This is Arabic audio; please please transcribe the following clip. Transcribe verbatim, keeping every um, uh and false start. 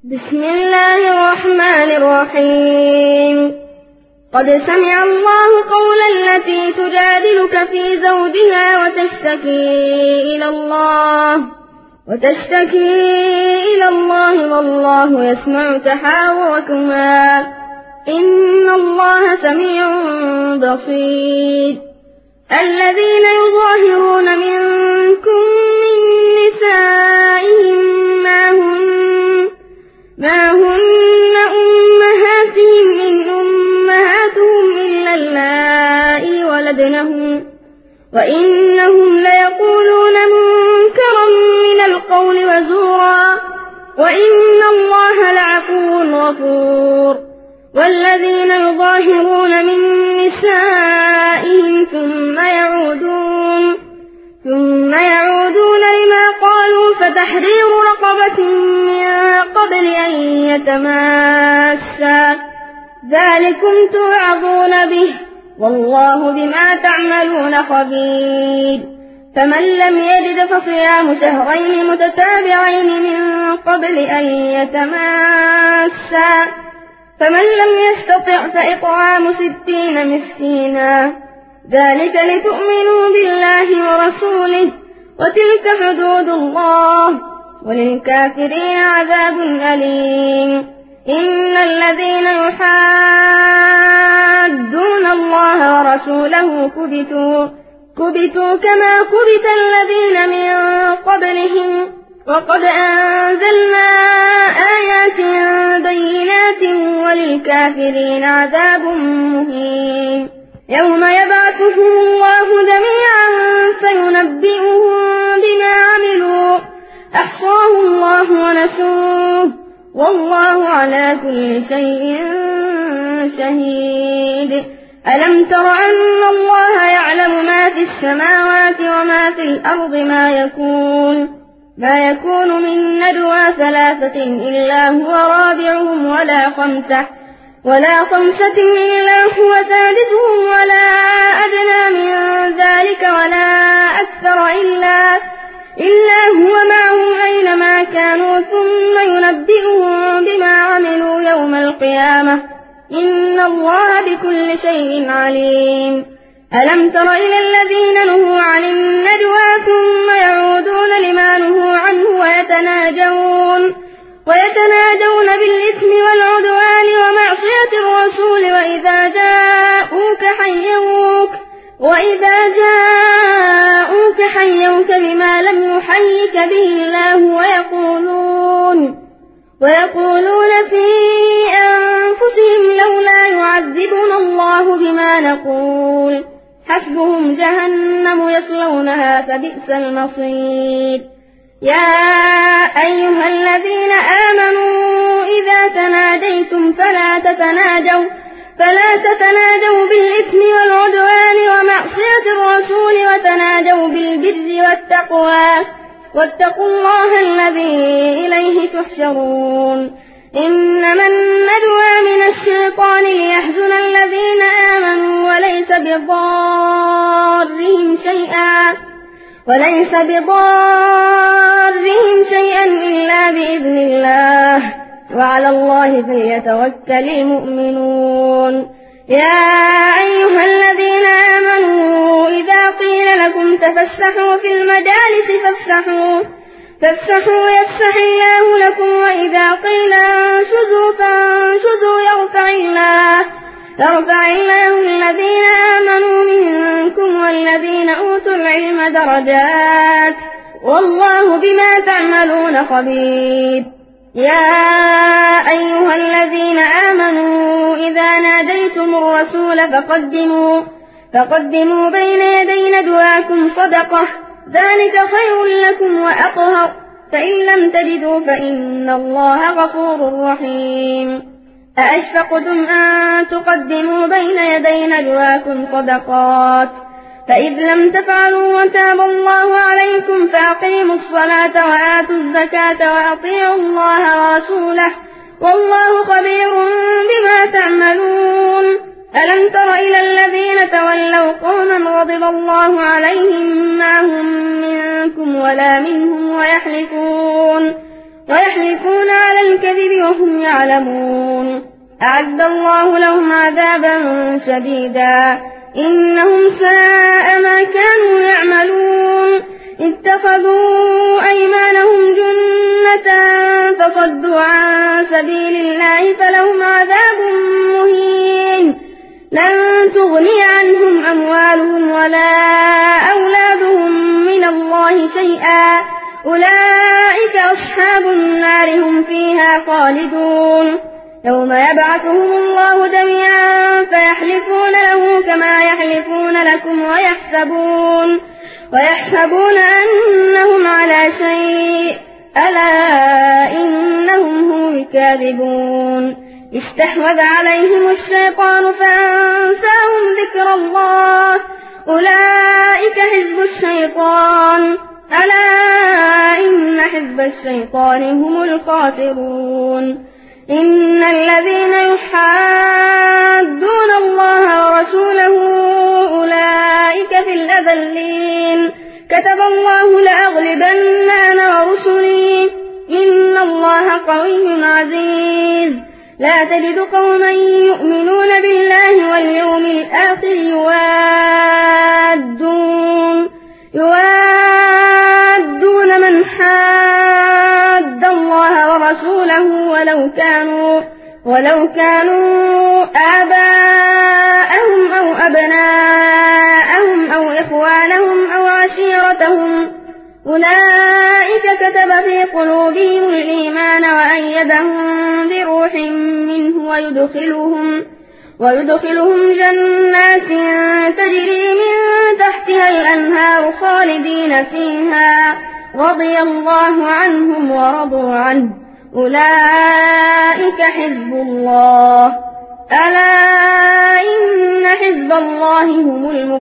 بسم الله الرحمن الرحيم قد سمع الله قول التي تجادلك في زوجها وتشتكي إلى الله وتشتكي إلى الله والله يسمع تحاوركما إن الله سميع بصير الذين يظاهرون منكم من نسائهم ما هن ما هن أمهاتهم إن أمهاتهم إلا اللائي ولدنهم وإنهم ليقولون منكرا من القول وزورا وإن الله لعفو غفور والذين يظاهرون من نسائهم ثم يعودون ثم يعودون لما قالوا فتحرير رقبة من قبل أن يتماسا ذلكم توعظون به والله بما تعملون خبير فمن لم يجد فصيام شهرين متتابعين من قبل أن يتماسا فمن لم يستطع فإطعام ستين مسكينا ذلك لتؤمنوا بالله ورسوله وتلك حدود الله وللكافرين عذاب أليم إن الذين يحادون الله ورسوله كبتوا كبتوا كما كبت الذين من قبلهم وقد أنزلنا آيات بينات وللكافرين عذاب مهين يوم يبعثهم الله جميعا فينبئهم بما عملوا أحصاه الله ونسوه والله على كل شيء شهيد ألم تر أن الله يعلم ما في السماوات وما في الأرض ما يكون ما يكون من ندوى ثلاثة إلا هو رابعهم ولا خمسة ولا خمسة إلا هو سادسهم ولا أدنى من ذلك ولا أكثر إلا إلا هو معهم أينما كانوا ثم ينبئهم بما عملوا يوم القيامة إن الله بكل شيء عليم ألم تر إلى الذين نهوا عن النجوى ثم يعودون لما نهوا عنه ويتناجون ويتناجون بالإثم والعدوان ومعصية الرسول وإذا جاءوك حيوك وإذا جاءوك حيوك بما لم يحيك به الله ويقولون ويقولون في أنفسهم لولا يعذبنا الله بما نقول حسبهم جهنم يصلونها فبئس المصير يا أيها الذين آمنوا إذا تناجيتم فلا تتناجوا فلا تتناجوا بالإثم والعدوان ومعصية الرسول وتناجوا بالبر والتقوى واتقوا الله الذي إليه تحشرون إنما النجوى من الشيطان ليحزن الذين آمنوا وليس بضارهم شيئا وليس بضارهم شيئا إلا بإذن الله وعلى الله فليتوكل المؤمنون يا أيها الذين آمنوا إذا قيل لكم تفسحوا في المجالس فافسحوا فافسحوا يفسح الله لكم وإذا قيل انشزوا فانشزوا يرفع الله يرفع الله الذين آمنوا منكم والذين أوتوا العلم درجات والله بما تعملون خبير يا أيها الذين آمنوا إذا ناديتم الرسول فقدموا فقدموا بين يدي نجواكم صدقة ذلك خير لكم وأطهر فإن لم تجدوا فإن الله غفور رحيم أأشفقتم أن تقدموا بين يدي نجواكم صدقات فإذ لم تفعلوا وتاب الله عليكم فأقيموا الصلاة وآتوا الزكاة وأطيعوا الله ورسوله والله خبير بما تعملون ألم تر إلى الذين تولوا قوما غضب الله عليهم ما هم منكم ولا منهم ويحلفون ويحلفون على الكذب وهم يعلمون أعد الله لهم عذابا شديدا إنهم ساء ما كانوا يعملون اتخذوا أيمانهم جنة فصدوا عن سبيل الله فلهم عذاب مهين لن تغني عنهم أموالهم ولا أولادهم من الله شيئا أولئك أصحاب النار هم فيها خالدون يوم يبعثهم الله جميعا فيحلفون له كما يحلفون لكم ويحسبون ويحسبون أنهم على شيء ألا إنهم هم الكاذبون استحوذ عليهم الشيطان فأنساهم ذكر الله أولئك حزب الشيطان ألا إن حزب الشيطان هم الخاسرون إن الذين يحادون الله ورسوله أولئك في الأذلين كتب الله لأغلبن أنا ورسلي إن الله قوي عزيز لا تجد قوما يؤمنون بالله واليوم الآخر يوادون يوادون من حاد الله ورسوله ولو كانوا ولو كانوا آباءهم أو أبناءهم أو إخوانهم أو عشيرتهم أولئك كتب في قلوبهم الإيمان وأيدهم بروح منه ويدخلهم ويدخلهم جنات تجري من تحتها الأنهار خالدين فيها رضي الله عنهم ورضوا عنه أولئك حزب الله ألا إن حزب الله هم المفلحون.